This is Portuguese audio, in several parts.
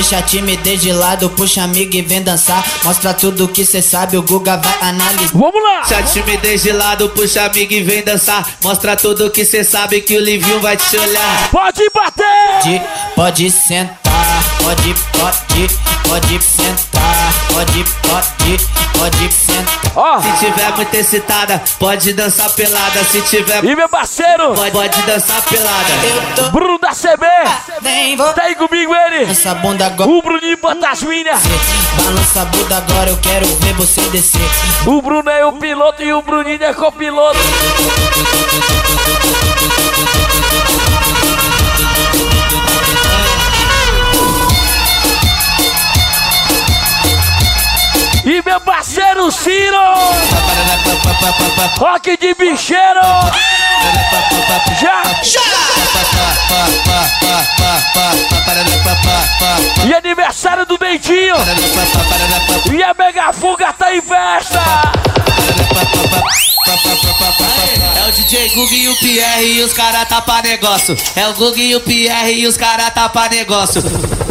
Deixa a timidez de lado, puxa amigo e vem dançar. Mostra tudo que cê sabe, o Guga vai analisar. Vamos lá! Deixa a timidez de lado, puxa amigo e vem dançar. Mostra tudo que cê sabe que o Livinho vai te olhar. Pode bater! Pode sentar, pode sentar, pode sentar. Ó! Se tiver muito excitada, pode dançar pelada. Se tiver... E meu parceiro! Pode dançar pelada. Eu tô... Bruno da CB! Nem vou... Tá aí comigo ele! Essa bunda agora... O Bruninho Fantasminha! Balança a bunda agora, eu quero ver você descer. O Bruno é o piloto e o Bruninho é copiloto. E meu parceiro Ciro! Rock de bicheiro! Já! E aniversário do Dentinho! E a Mega Fuga tá em festa! É o DJ Guga e o Pierre e os caras tá pra negócio. É o Guga e o Pierre e os caras tá pra negócio.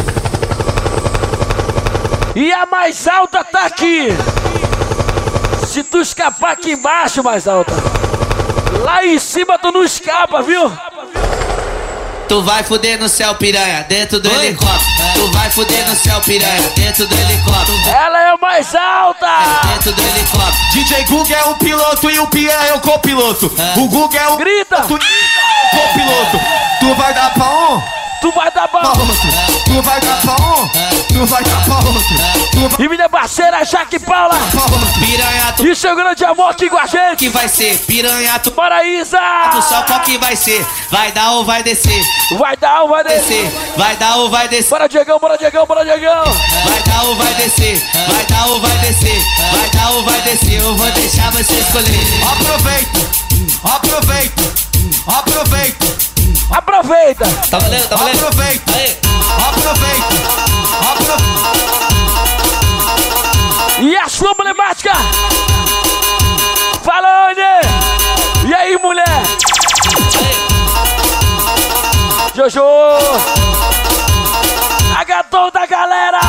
E a mais alta tá aqui. Se tu escapar aqui embaixo, mais alta. Lá em cima tu não escapa, viu? Tu vai fuder no céu, piranha, dentro do helicóptero. Tu vai fuder no céu, piranha, dentro do helicóptero. Ela é a mais alta. Dentro do helicóptero. DJ Guga é o piloto e o Pierre é o copiloto. O Guga é o Grita. copiloto. Tu vai dar pra um? Tu vai dar pra outro. Tu vai dar pra um? Tu vai dar pra outro. E minha parceira Jaque Paula. Piranha, tu E seu grande amor aqui com a gente. que vai ser. Piranha, tu Paraísa. só qual que vai ser. Vai dar ou vai descer. Vai dar ou vai descer. Descer. Vai dar ou vai descer. Bora Diegão, bora Diegão, bora Diegão. Vai dar ou vai descer. Vai dar ou vai descer. Vai dar ou vai descer. Eu vou deixar você escolher. Aproveita, aproveita, aproveita. Aproveita. Tá valendo? Tá valendo? Aproveita, Aí. aproveita, aproveita. E a sua emblemática. Fala, onde? E aí, mulher? Jojo. A gatão da galera.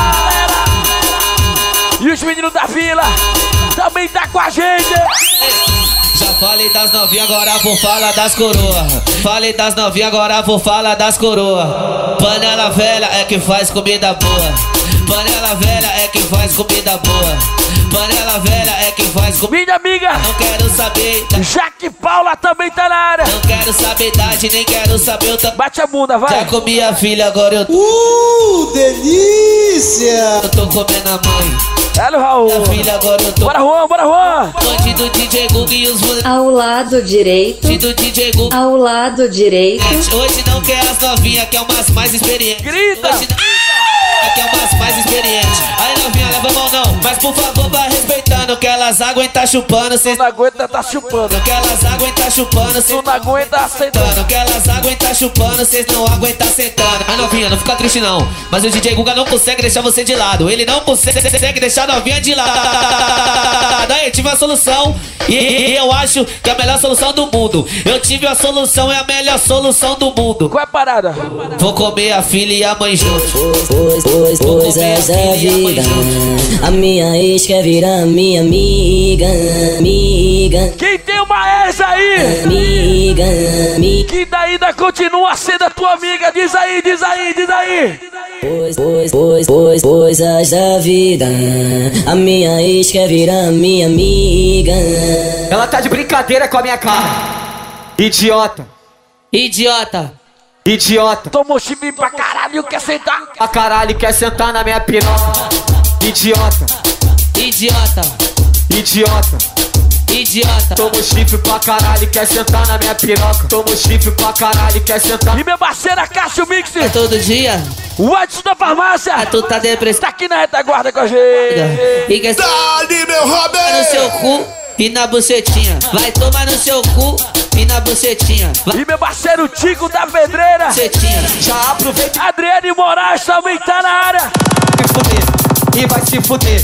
E os meninos da vila também tá com a gente. Já falei das novinhas, agora vou falar das coroa. Falei das novinhas, agora vou falar das coroa. Panela velha é que faz comida boa. Panela velha é que faz comida boa. Panela velha é que faz comida. Minha amiga Não quero saber, Jaque Paula também tá na área. não quero saber idade, nem quero saber o tamanho. Bate a bunda, Já vai. comi a filha, agora eu Delícia! tô comendo a mãe. Olha o Raul. A filha, agora eu tô. Bora, Juan, bora, Juan. Longe do DJ Guga e os moleques Ao lado direito, do DJ Guga. ao lado direito. Hoje não quer as novinhas, quer umas mais experientes. Grita. Hoje não quer umas mais experientes. Aí novinha, leva a mão não. Mas por favor, vai respeitando que elas aguentam chupando. Cês Não aguenta, tá chupando. que elas aguentam chupando. Cês Tu não aguenta, aceitando. que elas aguentam chupando. Cês não aguentam sentando. Aí novinha, não fica triste não. Mas o DJ Guga não consegue deixar você de lado. Ele não consegue deixar a novinha de lado. Aí tive a solução. E eu acho que é a melhor solução do mundo. Eu tive a solução, é a melhor solução do mundo. Qual é a parada? Vou comer a filha e a mãe junto. Coisas da vida. A minha ex quer virar minha amiga. Amiga, Quem tem uma ex aí? amiga, amiga. Que daí ainda continua sendo a tua amiga. Diz aí, diz aí, diz aí. Coisas da vida. A minha ex quer virar minha amiga. Ela tá de brincadeira com a minha cara. Idiota, Idiota. idiota. Tomou chibim pra caralho, quer sentar? A caralho quer sentar na minha piroca. Idiota, Idiota. idiota. Idiota. Tomo chifre pra caralho quer sentar na minha piroca. Tomo chifre pra caralho quer sentar. E minha parceira Cássio Mix, Todo dia, o Edson da farmácia, tu tá depressivo. tá aqui na retaguarda com a gente. E quer Dali, meu tomar no seu Robert! cu e na bucetinha. Vai tomar no seu cu e na bucetinha. Vai E meu parceiro Tico da Pedreira, bucetinha. Já aproveita Adriane Moraes também tá na área. e fuder. E vai se fuder.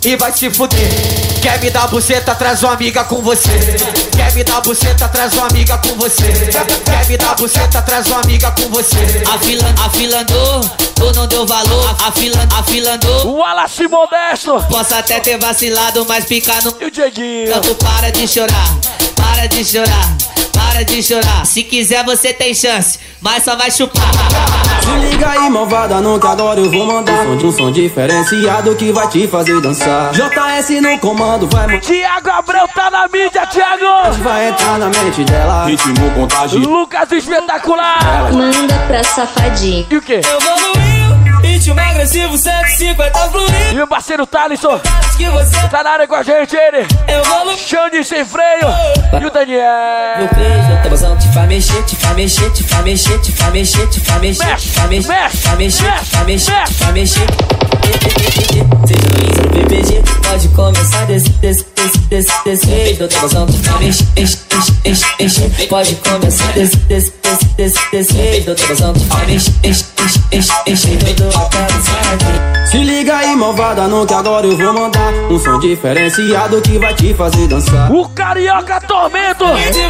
e vai se fuder. Quer me dar buceta, traz uma amiga com você. Quer me dar buceta, traz uma amiga com você. Quer me dar buceta, traz uma amiga com você. Afilandou, tu não deu valor. Afilandou. O Wallace Modesto. Posso até ter vacilado, mas picar no... E o Dieguinho. Tanto para de chorar, para de chorar, para de chorar. Se quiser você tem chance, mas só vai chupar. Se liga aí, malvada, não que agora eu vou mandar um som diferenciado que vai te fazer dançar. JS no comando, vai... Thiago Abreu tá na mídia, Thiago. Vai entrar na mente dela. Ritmo contágio. Lucas Espetacular. Manda pra safadinho. E o quê? Evoluiu, ritmo agressivo, 150 fluido. E o parceiro Thalisson Que você tá na área com a gente, ele. evoluiu. Xande sem freio. E o Daniel. Meu beijo, tua mãozão te faz mexer, te faz mexer, te faz mexer, te faz mexer, te faz mexer, te faz mexer, te faz mexer, te faz mexer, te faz mexer. Seja no Insta, no PPG, pode começar desse beijo, tua mãozão te faz mexer, enche. Pode começar desse beijo, tua mãozão te faz mexer, enche. Todo a casa. Se liga aí, malvada, não que agora eu vou mandar um som diferenciado que vai te fazer dançar. O Carioca Tormento.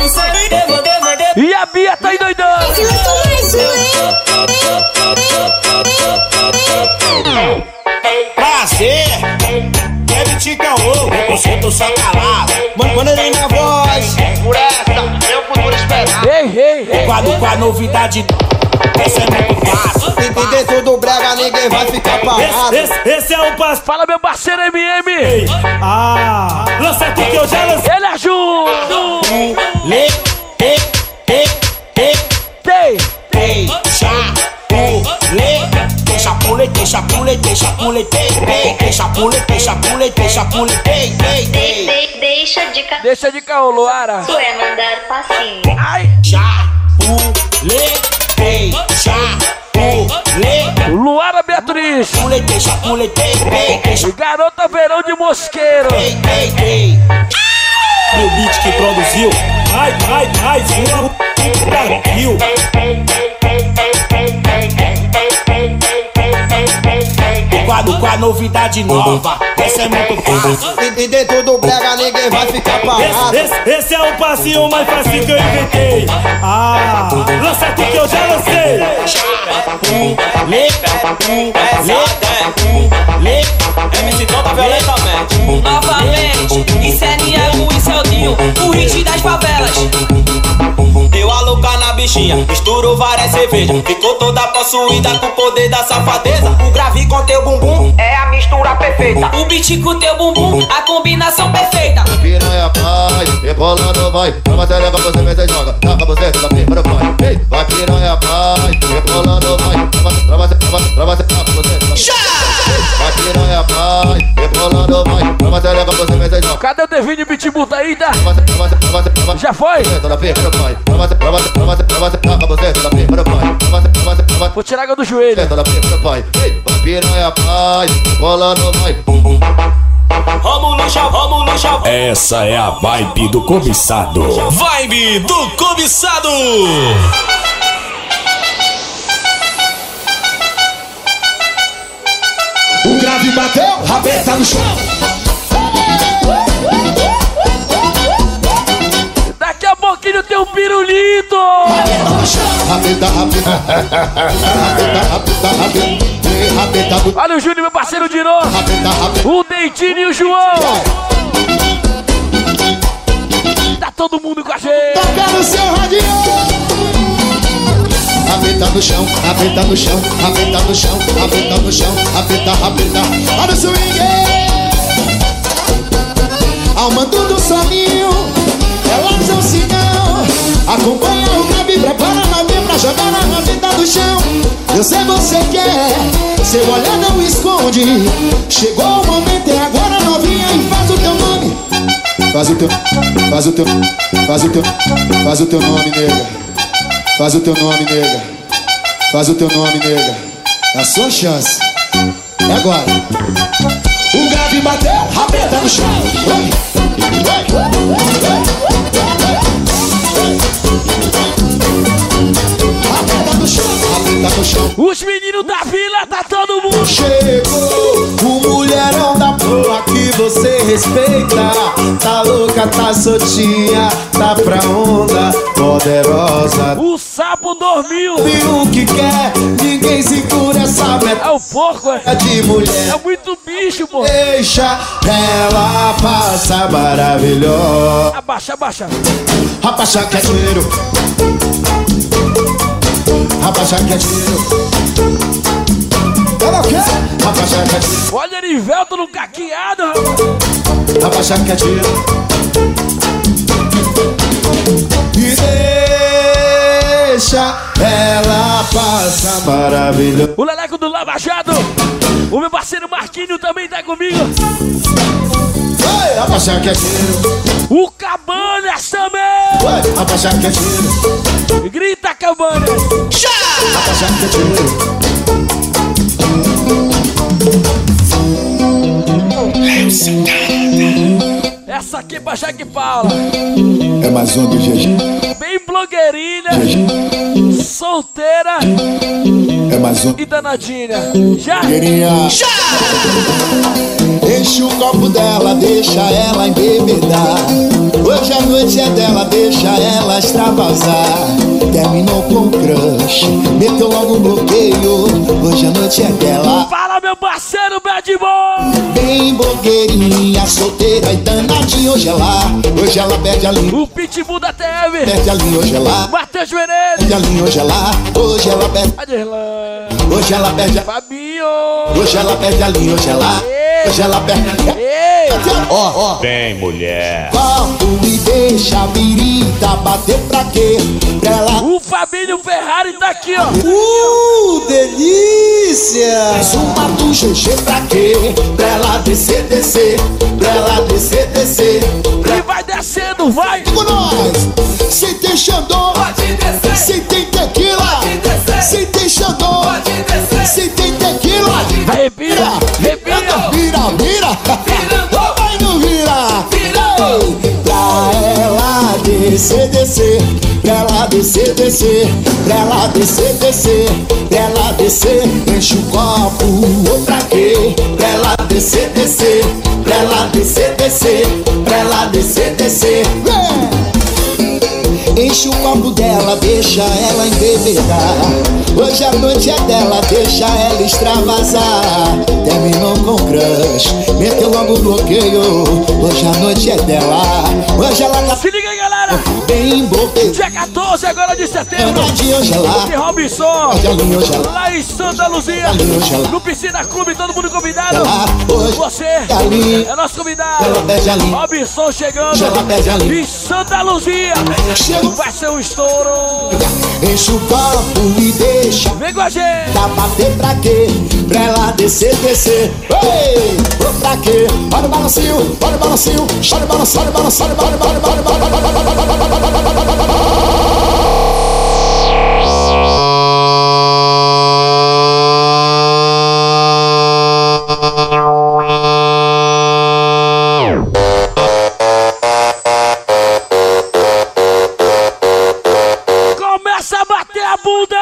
E a Bia tá endoidando. Prazer, Kevin Ticão, eu sinto só calado. Manda ele na voz. Por essa, meu futuro esperado. Ei. Com a novidade, essa é muito fácil. E dentro do brega ninguém vai ficar parado. Esse é o passo. Fala, meu parceiro MM. Lança aqui que eu já lancei. Ele ajuda. Deixa de caô, Luara. Tu é mandar passinho. Ai. Luara Beatriz. Garota Verão de Mosqueiro. O beat que produziu. Mais Brasil. Com a novidade nova, essa é muito fácil. E dentro do brega ninguém vai ficar parado. Esse é o passinho mais fácil que eu inventei. Lança aqui que eu já lancei. MC toca violentamente. Novamente, isso é Niego, isso é o Dinho, o hit das favelas. Deu a louca na bichinha, misturou várias cervejas. Ficou toda possuída com o poder da safadeza. O grave com teu bumbum é a mistura perfeita. O beat com teu bumbum, a combinação perfeita. Piranha vai, rebolando vai. Pra você levar você mesmo joga. Taca você, tá primeiro vai. Ei, vai piranha vai, rebolando vai. Pra você, taca você. Vai piranha vai, rebolando vai. Pra você levar você mesmo joga. Cadê o Devine Pitbull tá aí, tá? Já foi? Vou tirar a água do joelho. Essa é a vibe do cobiçado. Vibe do cobiçado. O grave bateu, rabeta no chão. Daqui a pouquinho tem um pirulito. Olha o Júnior, meu parceiro de novo. O Dentinho e o João. Tá todo mundo com a gente. Toca no seu radinho. Rabeta no chão, rabeta no chão, rabeta no chão, rabeta no chão, rabeta. Olha o swing. Ao mando do soninho, elas são sinal. Acompanha o grave, prepara a nave pra jogar na rabeta do chão. Eu sei você quer, seu olhar não esconde. Chegou o momento, é agora novinha e faz o teu nome. Faz o teu nome, nega. Faz o teu nome, nega. Faz o teu nome, nega. É a sua chance. É agora. O grave bateu, rabeta no chão. Rabeta no chão, rabeta no chão. Os meninos da vila, tá todo mundo. Chegou o mulherão da porra que você respeita. Tá louca, tá soltinha, tá pra onda poderosa. O sapo dormiu. E o que quer, ninguém segura essa meta. É o porco, é de mulher. É muito bicho, pô. Deixa ela passar maravilhosa. Abaixa, abaixa. Abaixa que é dinheiro. Abaixa que é dinheiro. Ela quer? Abaixa que é dinheiro. Olha Erivelto no caqueado. Abaixa que é dinheiro. E deixa ela passar maravilhosa. O Leleco do Lava Jato. O meu parceiro Marquinho também tá comigo. Oi, abaixa que é dinheiro. O Cabanas também. Oi, abaixa que é dinheiro. Grita, Cabanas. Abaixa que é dinheiro. Essa aqui é pra Jaque Paula. É mais um do GG. Bem blogueirinha. Solteira. É mais um. E danadinha. Já? Já! Enche o copo dela, deixa ela embebedar. Hoje a noite é dela, deixa ela extravasar. Terminou com o crush, meteu logo um bloqueio. Hoje a noite é dela. Fala, meu parceiro Bad Boy! Bem blogueirinha, solteira e danadinha. Hoje ela perde a linha. O Pitbull da TV. Perde a linha, hoje ela. Matheus Menezes. Perde a linha, hoje ela perde. Hoje ela perde a. Fabinho. Hoje ela perde a linha, hoje ela perde a linha. Ó. Vem, mulher. Papo e deixa a birita bater pra quê? Pra ela. O Fabinho Ferrari tá aqui, ó. Delícia! Mais uma do GG pra quê? Pra ela descer. Pra ela descer. E vai descendo, vai! Com nós! Se tem Xandão, se tem tequila, se tem Xandão, se tem tequila. Vai, vira! Vira! Vai no vira! Pra ela descer, pra ela descer, pra ela descer, pra ela descer, enche o copo, ou pra quê? Pra ela descer, pra ela descer, pra ela descer. Enche o copo dela, deixa ela embebedar. Hoje a noite é dela, deixa ela extravasar. Terminou com crush, meteu logo o bloqueio. Hoje a noite é dela. Hoje ela tá. Se liga aí, galera! Bem bloqueio. Dia 14 agora de setembro. De Robinson. Lá em Santa Luzia. No Piscina Clube, todo mundo convidado. Você é nosso convidado. Robinson chegando em Santa Luzia. Vai ser um estouro. Enche o copo e deixa. Vem com a gente. Pra bater pra quê? Pra ela descer. Ei, pra quê? Olha o balancinho, olha o balancinho. Olha o balancinho, olha o balancinho, olha o Começa a bater a bunda.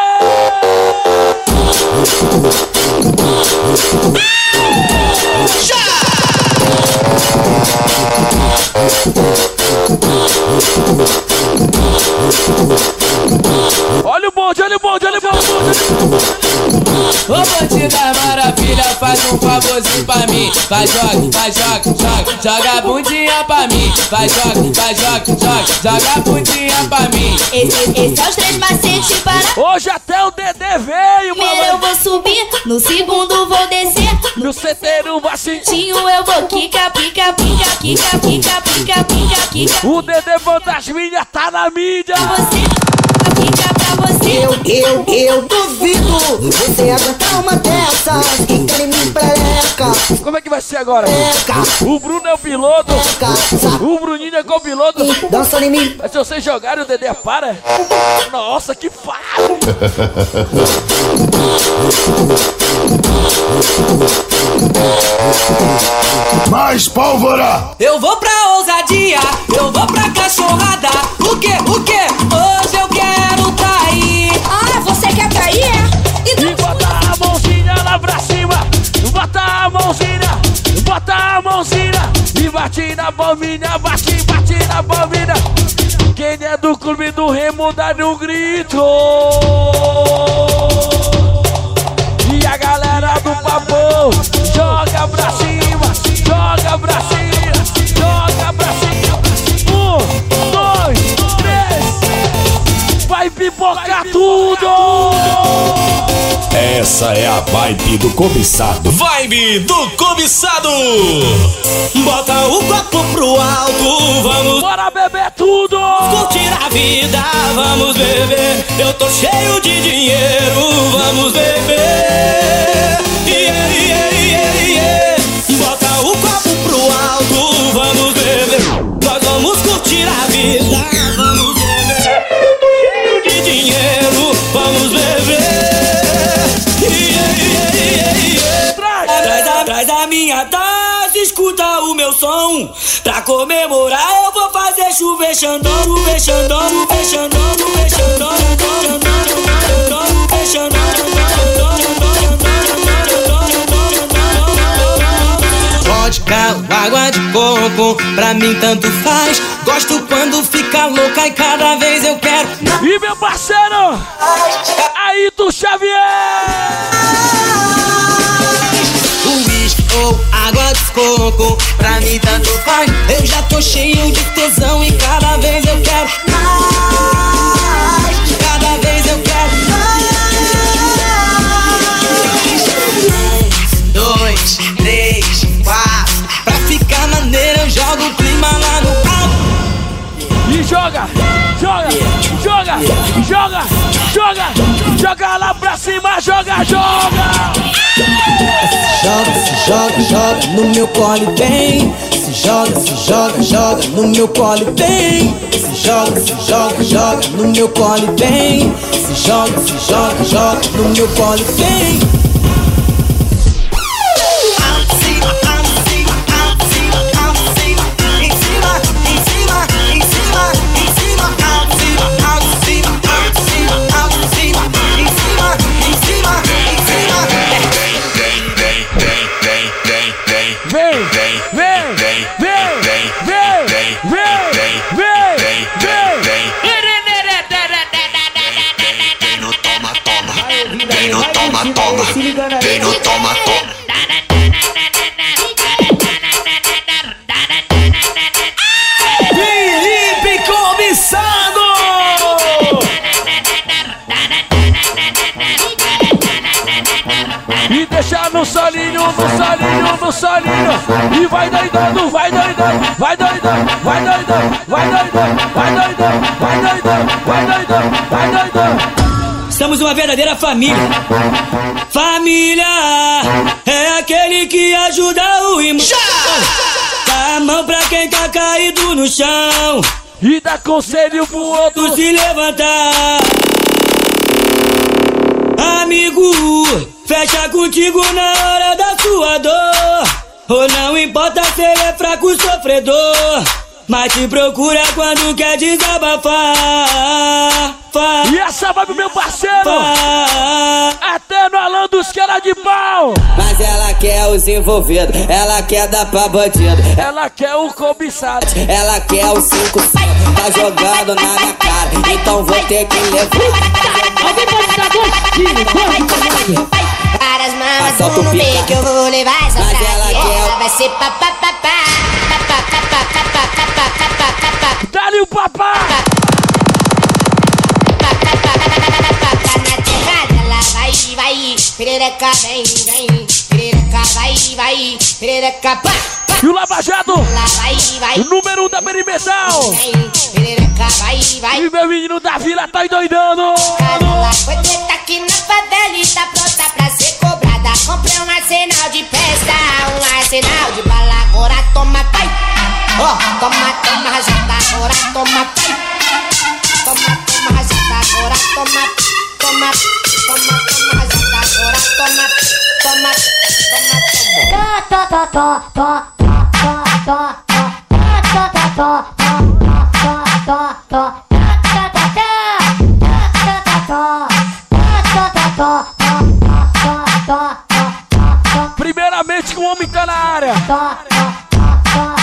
Olha o bonde, olha o bonde, olha o bonde. Ô bandida maravilha, faz um favorzinho pra mim. Vai, joga a bundinha pra mim. Vai, joga a bundinha pra mim. Esse é os 3 macetes para. Hoje até o Dedé veio, mano. Primeiro eu vou subir, no segundo vou descer. No terceiro vacinho eu vou quica. O Dedé Fantasminha tá na mídia. Eu duvido você aguentar uma dessas que querem me preca. Como é que vai ser agora? O Bruno é o piloto. O Bruninho é copiloto. Dançando em mim. Mas se vocês jogarem o Dedé para. Nossa, que fácil. Mais pólvora. Eu vou pra ousadia, eu vou pra cachorrada. O quê? Hoje eu quero trair. Ah, você quer trair? E bota a mãozinha lá pra cima. Bota a mãozinha. mãozinha e bate na palminha, bate na palminha. Quem é do clube do Remo dá um grito. E a galera do Papo joga pra cima, joga pra cima, joga pra cima. 1, 2, 3. Vai pipocar tudo. Essa é a vibe do cobiçado. Vibe do cobiçado. Bota o copo pro alto, vamos. Bora beber tudo. Curtir a vida, vamos beber. Eu tô cheio de dinheiro, vamos beber. Bota o copo pro alto, vamos beber. Nós vamos curtir a vida, vamos beber. Eu tô cheio de dinheiro, vamos beber. Traz a minha taça, escuta o meu som. Pra comemorar eu vou fazer chover Xandão, chover Xandão, chover Xandão, chover Xandão, chover Xandão. Vodka, água de coco, pra mim tanto faz. Gosto quando fica louca e cada vez eu quero. E meu parceiro, Ayrton Xavier. Uísque ou água de coco, pra mim tanto faz. Eu já tô cheio de tesão e cada vez eu quero mais. Cada vez eu quero mais. 1, 2, 3, 4. Pra ficar maneiro eu jogo o clima lá no alto. E joga, joga, joga, joga, joga, joga lá pra cima, joga, joga. Se joga no meu colo e vem. Se joga no meu colo e vem. Se joga no meu colo e vem. Se joga no meu colo e vem. Vem no toma, toma. Felipe Cobiçado! E deixar no solinho, no solinho. E vai doidando, vai doidando, vai doidando, vai doidando, vai doidando, vai doidando, vai doidando, vai doidando, vai doidando. Somos uma verdadeira família. Família é aquele que ajuda o irmão. Dá a mão pra quem tá caído no chão e dá conselho pro outro se levantar. Amigo, fecha contigo na hora da sua dor. Ou não importa se ele é fraco ou sofredor, mas te procura quando quer desabafar. E essa vibe, meu parceiro, até no Alan dos cara de pau. Mas ela quer os envolvidos, ela quer dar pra bandido, ela quer o cobiçado, ela quer o 5, tá jogando na minha cara, então vou ter que levar. Alguém pode dar dois? Várias mamas no meio que eu vou levar essa pra ela vai ser papapá. Dá-lhe o papá. Vai, perereca, vem, perereca, vai, perereca, pá. E o Lava Jato, o número 1 da Perimetal. Perereca, vai. E meu menino da vila tá endoidando. Ela foi treta aqui na favela e tá pronta pra ser cobrada. Comprei um arsenal de festa, um arsenal de bala. Agora toma, pai. Ó, toma, rajada, agora toma, pai. Toma, rajada, agora toma, rajada, agora toma. Primeiramente que o homem tá na área.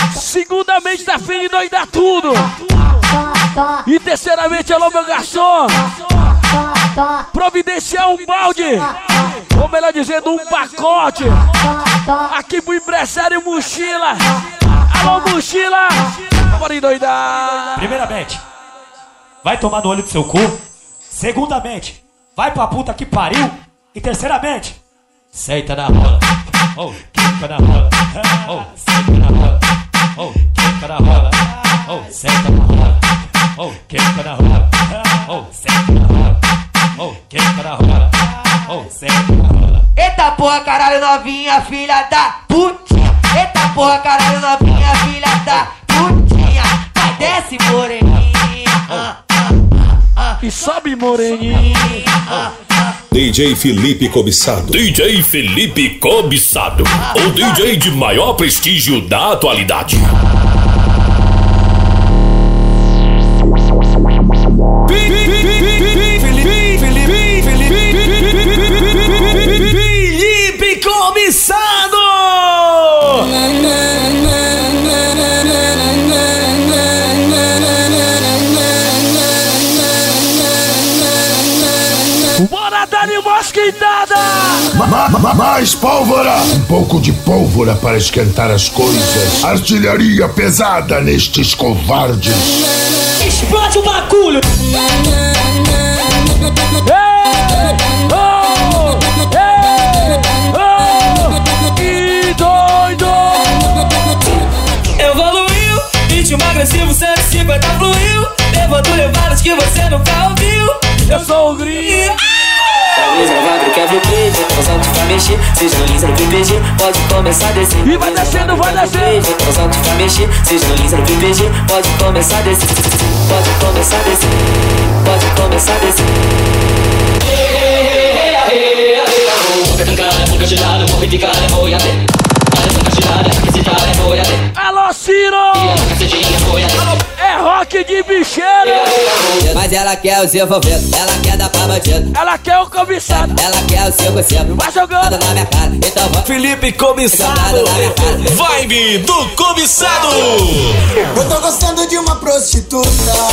Segundamente, tá fim de doidar tudo. E terceiramente, alô, meu garçom. Providenciar um balde, ou melhor dizendo, um pacote. Aqui pro empresário Mochila. Alô, Mochila. Bora endoidar. Primeiramente, vai tomar no olho do seu cu. Segundamente, vai pra puta que pariu. E terceiramente, senta na rola. Oh, quica na rola. Oh, senta na rola. Oh, quica na rola. Oh, senta na rola. Oh, quica na rola. Oh, senta na rola. Oh, quica na rola. Oh, senta na rola. Eita porra, caralho, novinha, filha da putinha. Eita porra, caralho, novinha, filha da putinha. Vai, desce, moreninha. E sobe, moreninha. DJ Felipe Cobiçado. DJ Felipe Cobiçado. O DJ de maior prestígio da atualidade. Felipe Cobiçado. Bora dar uma esquentada! Mais pólvora! Um pouco de pólvora para esquentar as coisas. Artilharia pesada nestes covardes. Explode o bagulho! Que doido! Evoluiu, ritmo agressivo, 150 fluiu. Levando levadas que você nunca ouviu. Eu sou o Gringo. Talvez eu vá pro quebra-queijo, poção te vai mexer. Seja no lisa no PPG, pode começar a descer. E vai descendo, vai descendo. Poção te vai mexer. Seja no lisa no PPG, pode começar a descer. Pode começar a descer. Pode começar a descer. Alô, Ciro! É rock de bicheiro! Mas ela quer o seu envolvido, ela quer dar pra bandido. Ela quer o cobiçado, ela quer o seu conselho. Vai jogando na minha cara, então vai. Felipe Cobiçado. Vibe do Cobiçado. Eu tô gostando de uma prostituta.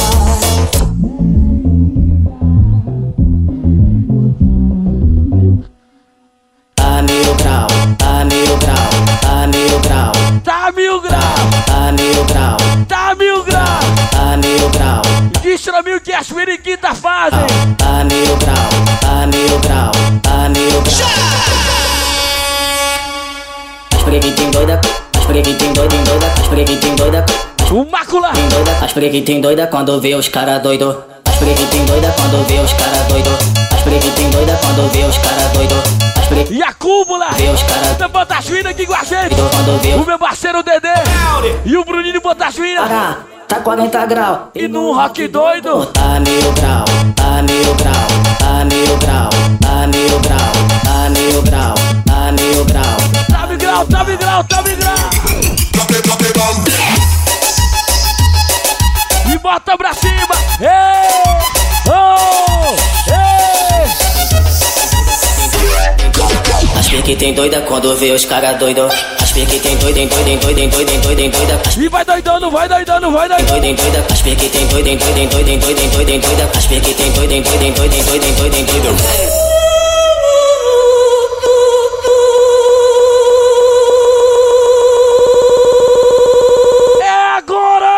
A mil grau, a mil grau, a mil grau. Tá mil grau, a mil grau, tá mil grau, a mil grau. Destramil que as periquitas fazem. A mil grau, a mil grau, a mil grau. As periquitas doida, as periquitas doida, as periquitas doida. O macula. As periquitas doida quando vê os cara doido. As periquitas doida quando vê os cara doido. As periquitas doida quando vê os cara doido. E a cúmula, da Botachuína aqui com a gente. O meu parceiro Dedê e o Bruninho Botachuína. Tá 40 graus. E no rock doido. A mil grau, a mil grau, a mil grau, a mil grau, a mil grau, a mil grau. Tá mil grau, tá mil grau, tá mil grau. E bota pra cima. Ei, oh, ei. As pique tem doida quando vê os cara doido. As pique tem doida, doida, doida, doida, doida, doida. E vai doidando, vai doidando, vai doidando. Doida, doida. As pique tem doida, doida, doida, doida, doida, doida. As pique tem doida, doida, doida, doida, doida, doida. É agora!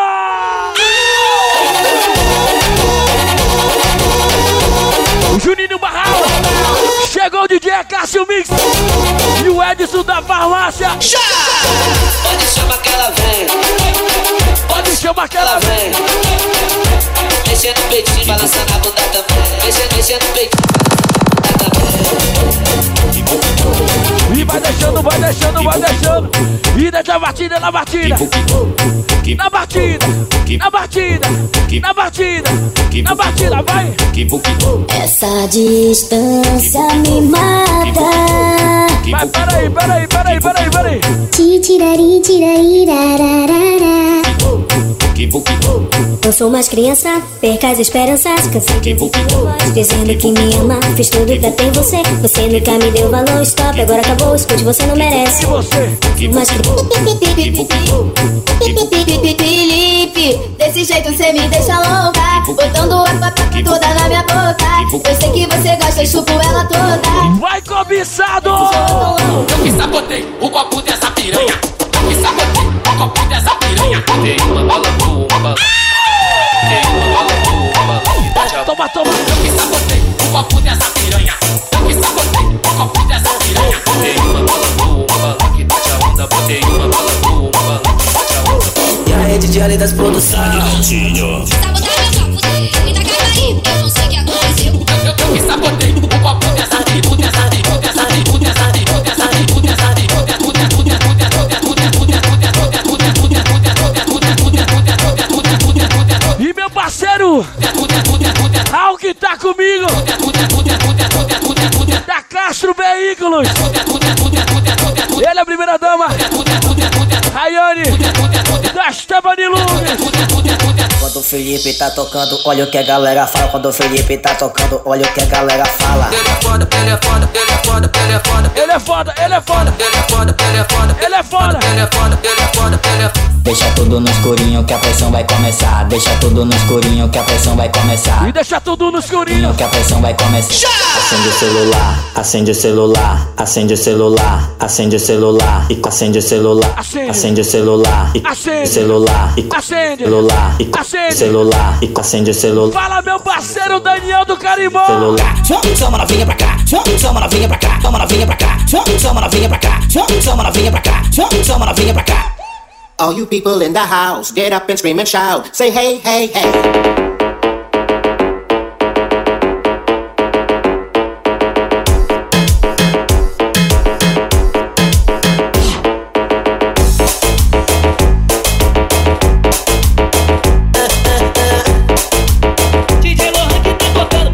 O Juninho Barral. Chegou o DJ Cássio Mix e o Edson da farmácia. Pode chamar que ela vem. Pode chamar que ela vem. Mexendo no peitinho, balançando a bunda também. Mexendo no peitinho. E vai deixando, vai deixando, vai deixando. E deixa a batida na batida. Na batida, na batida, na batida, na batida, vai. Essa distância me mata. Vai, peraí, peraí, peraí, peraí, peraí. Titirari, tirari, rararara. Não sou mais criança, perca as esperanças. Cansei de ouvir sua voz dizendo que me ama. Fiz tudo pra ter você, você nunca me deu valor. Stop, agora acabou, escute, você não merece. Mas Felipe, desse jeito cê me deixa louca, botando a papai toda na minha boca. Eu sei que você gosta, eu chupo ela toda. Vai, cobiçado! Eu que sabotei o copo dessa piranha. Eu que sabotei o copo dessa piranha. Dei uma bala boa, uma bala. Dei uma bala boa, uma bala. Toma, toma. Eu que sabotei o copo dessa piranha. Eu que sabotei o copo dessa piranha. Dei uma bala boa, uma bala. Que bate a onda, botei uma bala boa, uma bala. Que bate a onda. E a rede de ali das produções. Eu que sabotei o copo dessa tribo, dessa tribo, dessa tribo, dessa tribo, dessa tribo, dessa tribo, e meu parceiro Raul que tá comigo da Castro Veículos. Ele é a primeira dama Rayane da Stephanie Lunes. Quando o Felipe tá tocando, olha o que a galera fala. Quando o Felipe tá tocando, olha o que a galera fala. Ele é foda, ele é foda, ele é foda, ele é foda. Ele é foda, ele é foda. Ele é foda, ele é foda, ele é foda. Ele é foda, ele é foda, ele é foda. Deixa tudo no escurinho que a pressão vai começar. Deixa tudo no escurinho que a pressão vai começar. E deixa tudo no escurinho que a pressão vai começar. Acende o celular, acende o celular, acende o celular, acende o celular e acende o celular, acende o celular e acende o celular e acende o celular e acende o celular e acende o celular. Fala meu parceiro Daniel do Carimbó. Chama novinha pra cá, chama novinha pra cá, chama novinha pra cá, chama novinha pra cá, chama novinha pra cá, chama novinha pra cá. All you people in the house, get up and scream and shout. Say hey, hey, hey. DJ Lohan que tá tocando.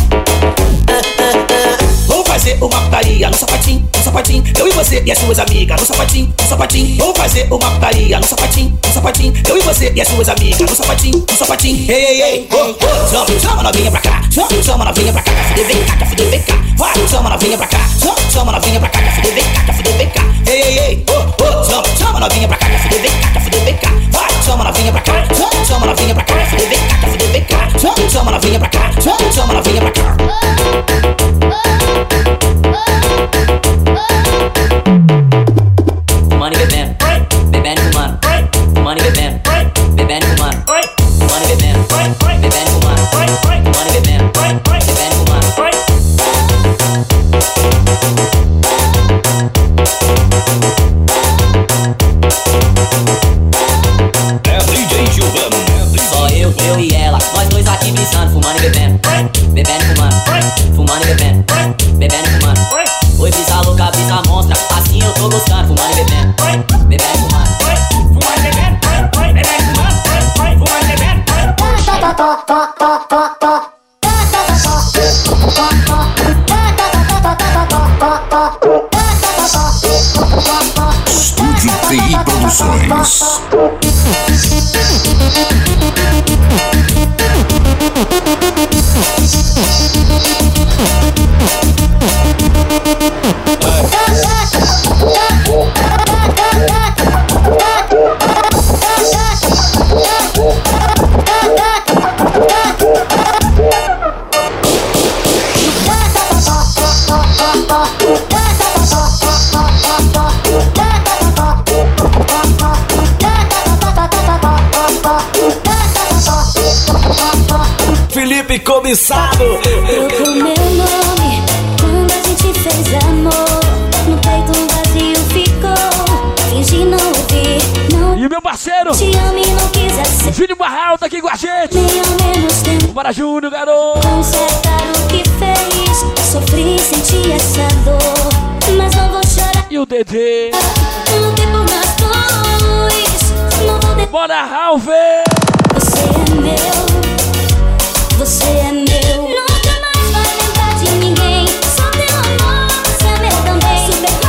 Vamos fazer uma putaria no sapatinho, no sapatinho. Eu e você e as suas amigas no sapatinho, no sapatinho. Vamos fazer uma putaria no sapatinho, no sapatinho. Eu e você e as suas amigas no sapatinho, no sapatinho. Ei, ei, ei, oh, oh. Chama novinha pra cá, chama novinha pra cá. Café vem cá, café vem cá. Vai, chama novinha pra cá, chama novinha pra cá. Café vem cá, café vem cá. Ei, ei, ei, oh, oh. Chama novinha pra cá, café vem cá, café vem cá. Vai, chama novinha pra cá, chama novinha pra cá. Café vem cá, café vem cá. Chama novinha pra cá, chama novinha pra cá. Fumando e bebendo, bebendo e fumando. Fumando e bebendo, bebendo e fumando. Fumando e bebendo, bebendo e fumando. Fumando e bebendo, bebendo e fumando. É DJ Gilvan. Só eu e ela, nós dois aqui brisando. Fumando e bebendo, bebendo e fumando. Fumando e bebendo, bebendo e fumando. Oi, brisa louca, brisa monstra, assim eu tô gostando. Fumando e bebendo, bebendo e fumando. Fumando e bebendo, bebendo e fumando. Fumando e bebendo. Estúdio TI Produções. Felipe Cobiçado. Trocou meu nome quando a gente fez amor. No peito um vazio ficou. Fingi não ouvir, não. E meu parceiro te amo e não quis aceitar. Filho Barral tá aqui com a gente. Nem ao menos tempo. Bora Júnior, garoto. Consertar o que fez. Sofri, senti essa dor, mas não vou chorar. E o Dedê. Lutei por nós dois. Não vou Bora Ralph. Você é meu. Você é meu. Nunca mais vai lembrar de ninguém. Só teu amor, você é meu também. Super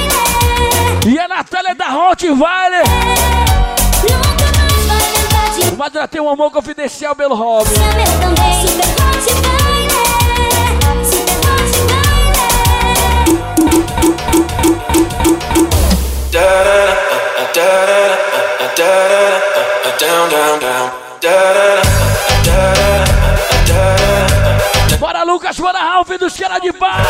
Rottweiler. E a Natália da Rottweiler. Nunca mais vai lembrar de Mas ela tem um amor confidencial pelo Robin. Bora Lucas, bora Ralph dos caras de pau.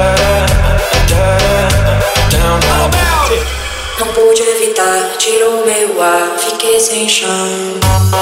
Não pude evitar, tirou meu ar, fiquei sem chão.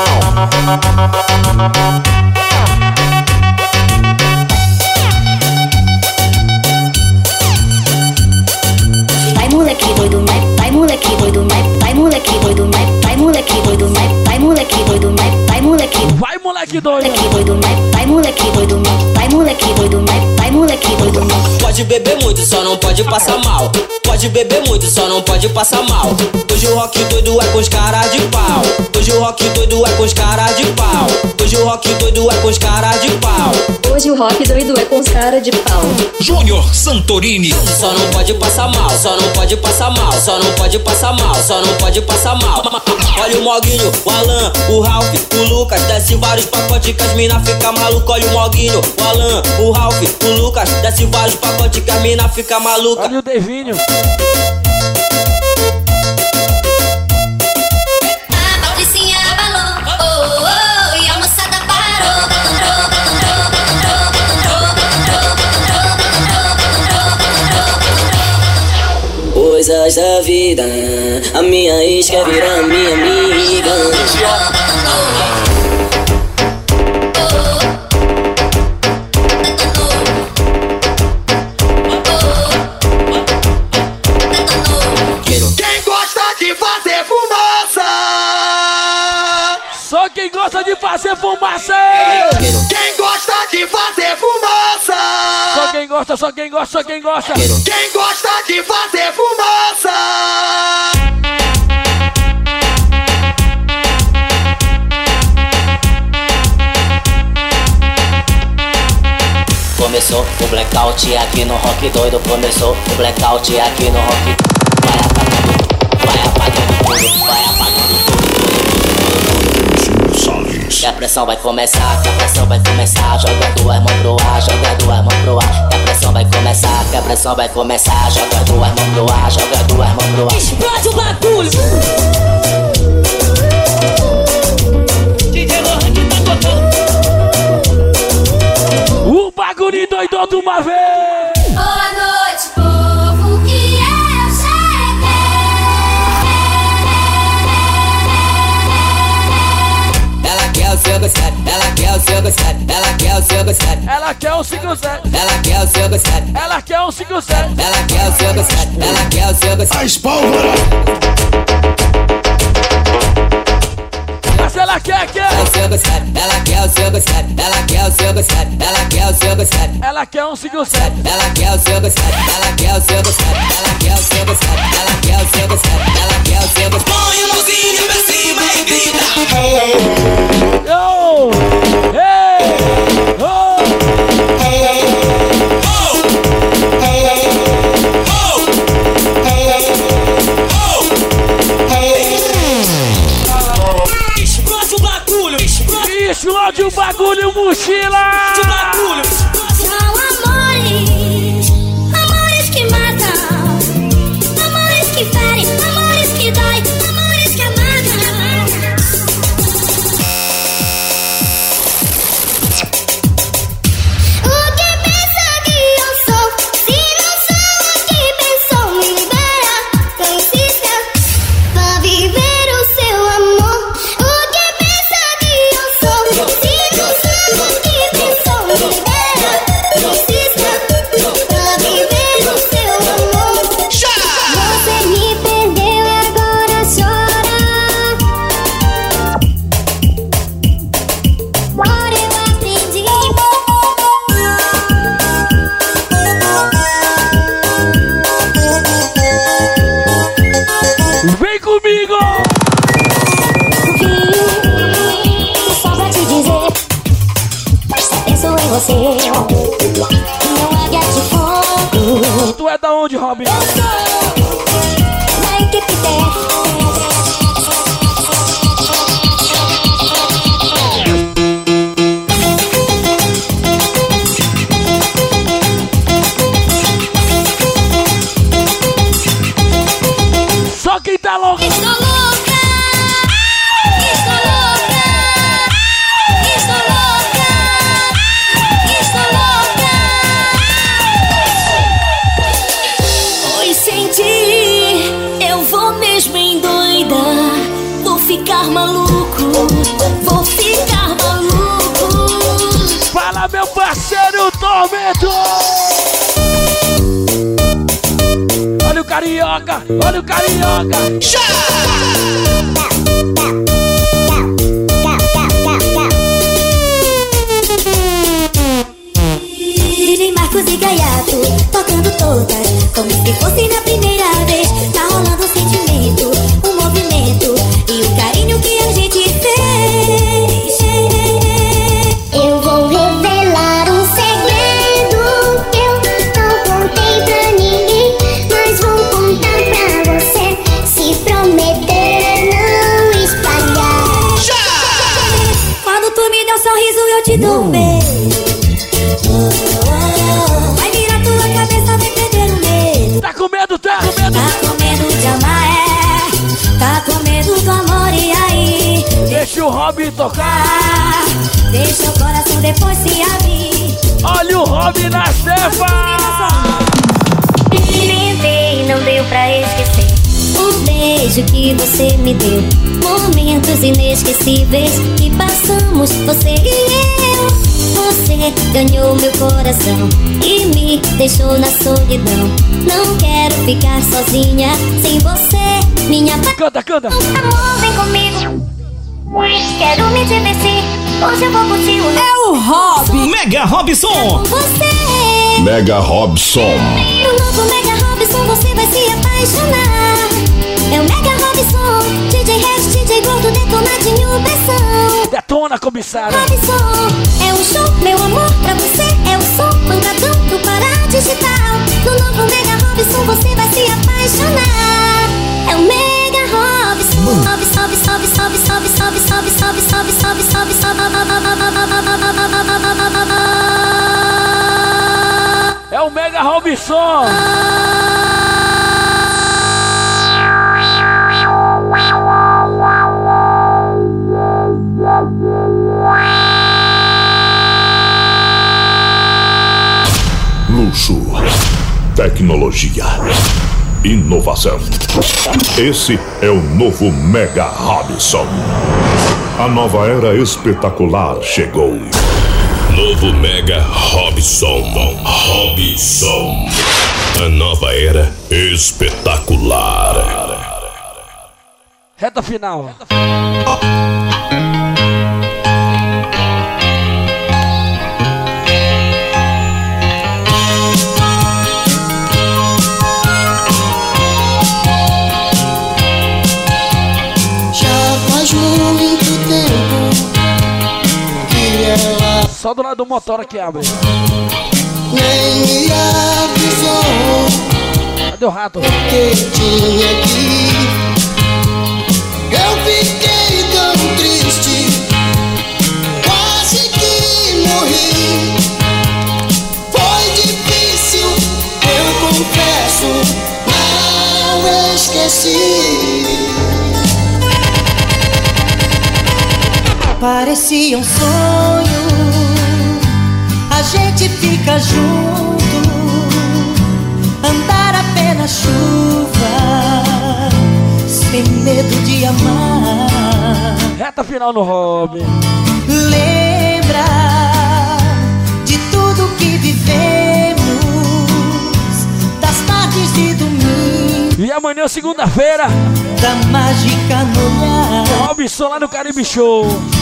Vai moleque doido, vai moleque doido, vai moleque doido, vai moleque doido, vai moleque doido, vai moleque. Vai moleque doido, vai moleque doido, vai moleque doido, vai moleque doido. Pode beber muito, só não pode passar mal. Pode beber muito, só não pode passar mal. Hoje o rock doido é com os caras de pau. Hoje o rock doido é com os caras de pau. Hoje o rock doido é com os caras de pau. Hoje o rock doido é com os caras de pau. Júnior Santorini. Só não pode passar mal, só não pode passar mal, só não pode passar mal, só não pode passar mal. Olha o Moguinho, o Alan, o Ralph, o Lucas. Desce vários pacotes que as mina fica maluca. Olha o Moguinho, o Alan, o Ralph, o Lucas. Desce vários pacotes que as mina fica maluca. Olha o Devinho. A Patricinha abalou, oh, oh, e a moçada parou. Coisas da vida, a minha ex quer virar minha amiga. Quem gosta de fazer fumaça? Só quem gosta de fazer fumaça. Quem gosta de fazer fumaça? Só quem gosta, só quem gosta, só quem gosta. Quem gosta de fazer fumaça? Começou o blackout aqui no rock doido. Começou o blackout aqui no rock. Vai apagando tudo, vai apagando tudo. Que a pressão vai começar, que a pressão vai começar. Joga duas mãos pro ar, joga duas mãos pro ar. Que a pressão vai começar, que a pressão vai começar. Joga duas mãos pro ar, joga duas mãos pro ar. Explode o bagulho. DJ Lohan que tá tocando. O bagulho doidou de uma vez. Boa noite, povo, que eu cheguei. Ela quer o seu gostado, ela quer o seu gostado, ela quer o seu gostado. Ela quer um 57. Ela quer o seu gostado, ela quer um 57. ela quer o seu gostado, ela quer o seu gostado. Mais pólvora! Mas ela quer, o seu gostado, ela quer o seu gostado, ela quer o seu gostado, ela quer o seu gostado. Ela quer um 57. Ela quer o seu gostado, ela quer o seu gostado, ela quer o seu gostado, ela quer o seu gostado, ela quer o seu gostado. Põe a mãozinha pra cima e grita. Yo! Hey! Oh! Explode o bagulho. Explode o bagulho, mochila! São amores, amores que matam, amores que ferem, amores que doem, amores que amatam. O que pensa que eu sou? Se não sou o que pensou, me libera, não insista, pra viver o seu amor. O que pensa que eu sou? Se não sou o que pensou, me libera, não insista, pra viver o seu amor. Você me perdeu e agora chora. Agora eu aprendi. Vem comigo! Só pra te dizer, penso em você. Não águia de fogo. Tu é da onde, Robin? Eu sou da equipe ficar maluco, vou ficar maluco. Fala, meu parceiro Tormento! Olha o carioca, olha o carioca! DJ Marcos e Gaiato, tocando todas, como se fosse na primeira vez. Tá rolando um sentimento, um movimento e o carinho que a gente fez. Eu vou revelar um segredo que eu não contei pra ninguém, mas vou contar pra você, se prometer não espalhar. Quando tu me dá um sorriso eu te dou um beijo. Vai virar tua cabeça, vai perder o medo. Tá com medo, tá com medo? Tá com medo de amar, tá com medo do amor, e aí? Deixa o Robin tocar, deixa o coração depois se abrir. Olha o Robin na Stefa. Tentei, não deu pra esquecer o beijo que você me deu, momentos inesquecíveis que passamos, você e eu. Você ganhou meu coração e me deixou na solidão. Não quero ficar sozinha sem você, minha Canta, canta. Amor, vem comigo, quero me divertir. Hoje eu vou curtir o É o Rob Mega Robson. Você Mega Robson. no novo Mega Robson você vai se apaixonar. É o Mega Robson, DJ Red, DJ Gordo, detonadinho, pressão. Detona, comissário. Robson, é um show, meu amor, pra você é o som, pancadão do Pará Digital. No novo Mega Robson você vai se apaixonar. É o Mega Robson. Sobe, sobe, sobe, sobe, sobe, sobe, sobe, sobe, sobe, sobe, sobe, sobe. É o Mega Robson. Luxo, tecnologia, inovação. Esse é o novo Mega Robson. A nova era espetacular chegou. Novo Mega Robson. Robson. A nova era espetacular. Reta final. Só do lado do motor aqui abre. Nem me avisou. Cadê o rato? Que tinha aqui. Eu fiquei tão triste, quase que morri. Foi difícil, eu confesso, não esqueci. Parecia um sonho, a gente fica junto, andar a pé na chuva, sem medo de amar. Reta final no Robin. Lembra de tudo que vivemos, das tardes de domingo. E amanhã, segunda-feira, da mágica no olhar. Robson lá no Caribe Show.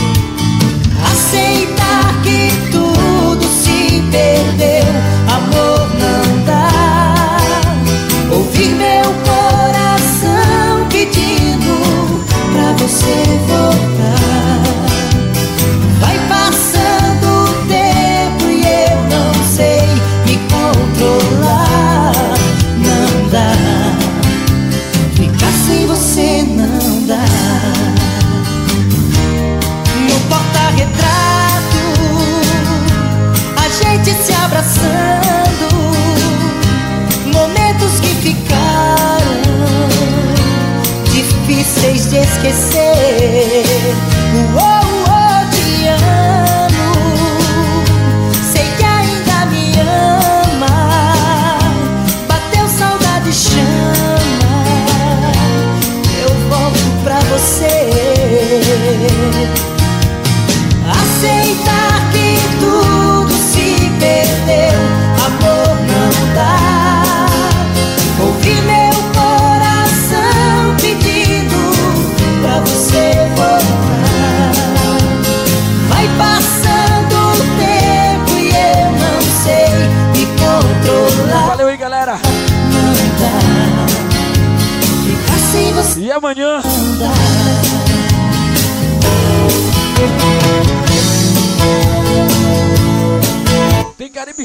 Aceitar que tudo se perdeu, amor não dá. Ouvir meu coração pedindo pra você voltar. Vai passando o tempo e eu não sei me controlar. Não dá, ficar sem você não dá. No porta-retrato, a gente se abraçando, momentos que ficaram difíceis de esquecer. Te amo, sei que ainda me ama. Bateu saudade, chama, eu volto pra você.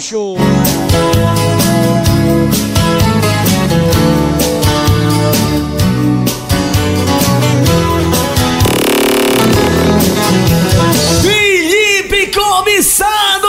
bicho. Felipe Cobiçado!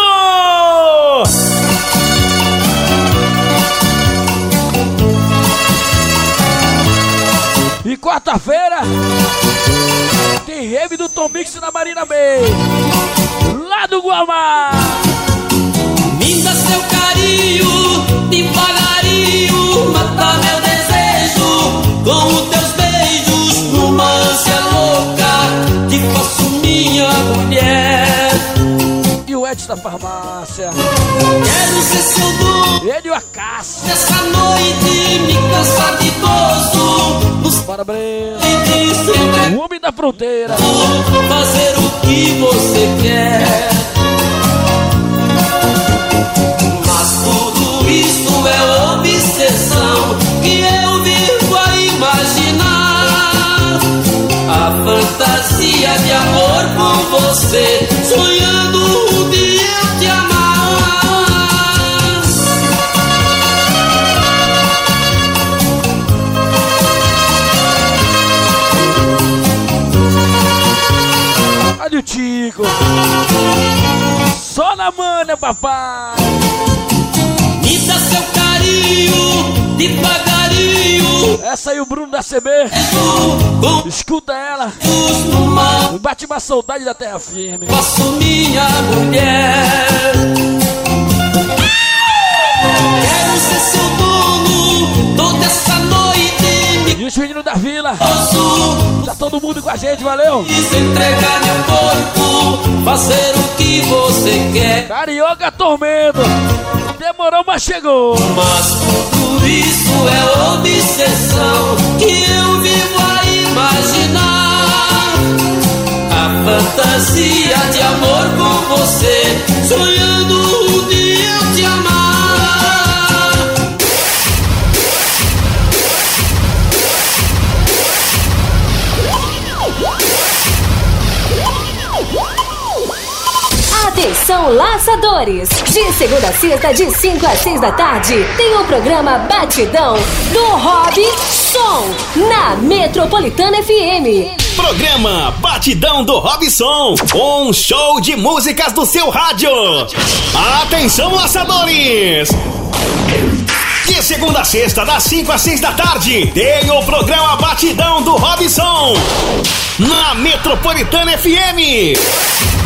E quarta-feira tem rave do Tom Mix na Marina Bay, lá do Guamá. Me dá seu carinho, devagarinho, mata meu desejo com os teus beijos, numa ânsia louca, te faço minha mulher. E o Ed da farmácia, quero ser seu dono, ele e o Acácio. Nessa noite me cansar de gozo, Parabéns, o homem da fronteira, fazer o que você quer. Mas tudo isso é obsessão que eu vivo a imaginar. A fantasia de amor com você, sonhando um dia eu te amar. Olha o Tico, só na manha, papai. Me dá seu carinho, devagarinho. Essa aí o Bruno da CB, escuta ela, bate uma saudade da terra firme. Faço minha mulher. Quero ser seu dono toda essa noite. E os meninos da vila, tá todo mundo com a gente, valeu. E se entregar meu corpo, fazer o que você quer. Carioca Tormento, demorou, mas chegou. Mas tudo isso é obsessão que eu vivo a imaginar. A fantasia de amor com você, sonhando um dia eu te amar. Atenção, laçadores! De segunda a sexta, de 5 às 6 da tarde, tem o programa Batidão do Robson na Metropolitana FM. Programa Batidão do Robson, um show de músicas do seu rádio. Atenção, laçadores! De segunda a sexta, das 5 às 6 da tarde, tem o programa Batidão do Robson na Metropolitana FM.